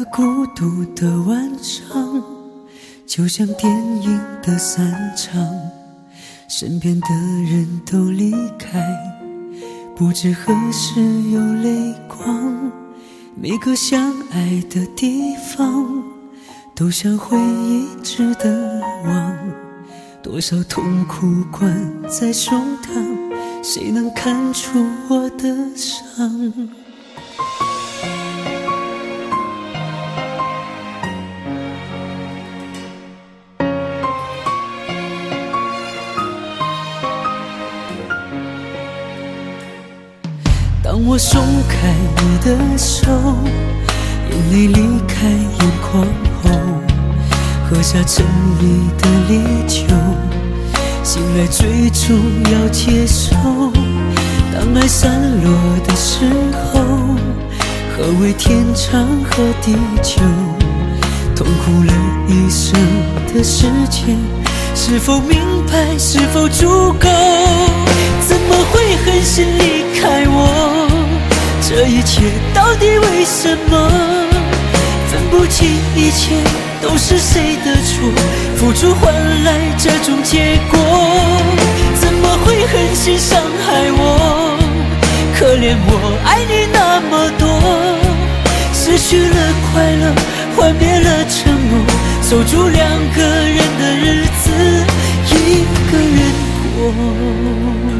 孤独的晚上，就像电影的散场，身边的人都离开，不知何时有泪光。每个相爱的地方，都像回忆值得忘。多少痛苦关在胸膛，谁能看出我的伤？当我松开你的手，眼泪离开眼眶后，喝下沉溺的烈酒，醒来最终要接受。当爱散落的时候，何谓天长和地久？痛苦了一生的时间，是否明白，是否足够？怎么会狠心离开我？这一切到底为什么？分不清一切都是谁的错，付出换来这种结果。怎么会狠心伤害我？可怜我爱你那么多，失去了快乐，幻灭了承诺，守住两个人的日子，一个人过。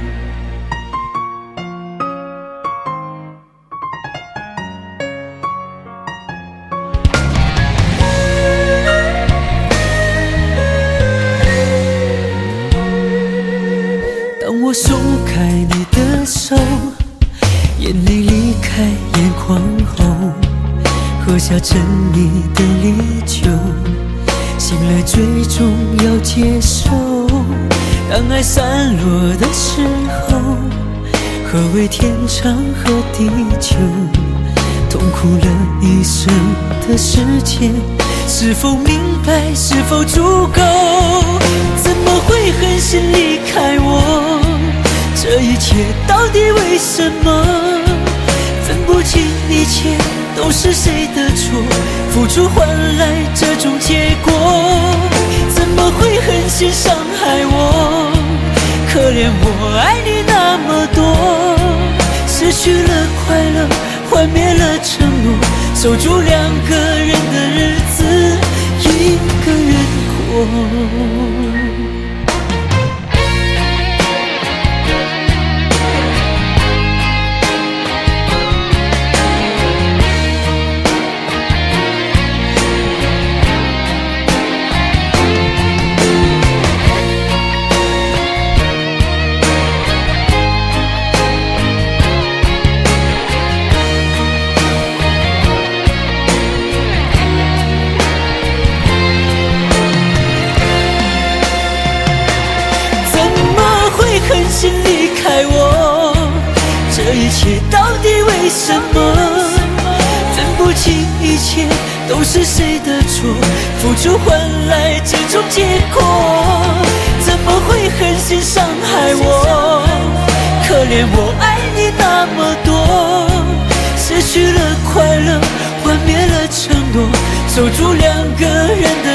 当我松开你的手，眼泪离开眼眶后，喝下沉溺的烈酒，醒来最终要接受。当爱散落的时候，何谓天长和地久？痛苦了一生的时间，是否明白，是否足够？怎么会狠心离开我？这一切到底为什么？分不清一切都是谁的错，付出换来这种结果。怎么会狠心伤害我？可怜我爱你那么多，失去了快乐，幻灭了承诺，守住两个人的日子，一个人过。狠心离开我，这一切到底为什么？分不清一切都是谁的错，付出换来这种结果。怎么会狠心伤害我？可怜我爱你那么多，失去了快乐，幻灭了承诺，守住两个人的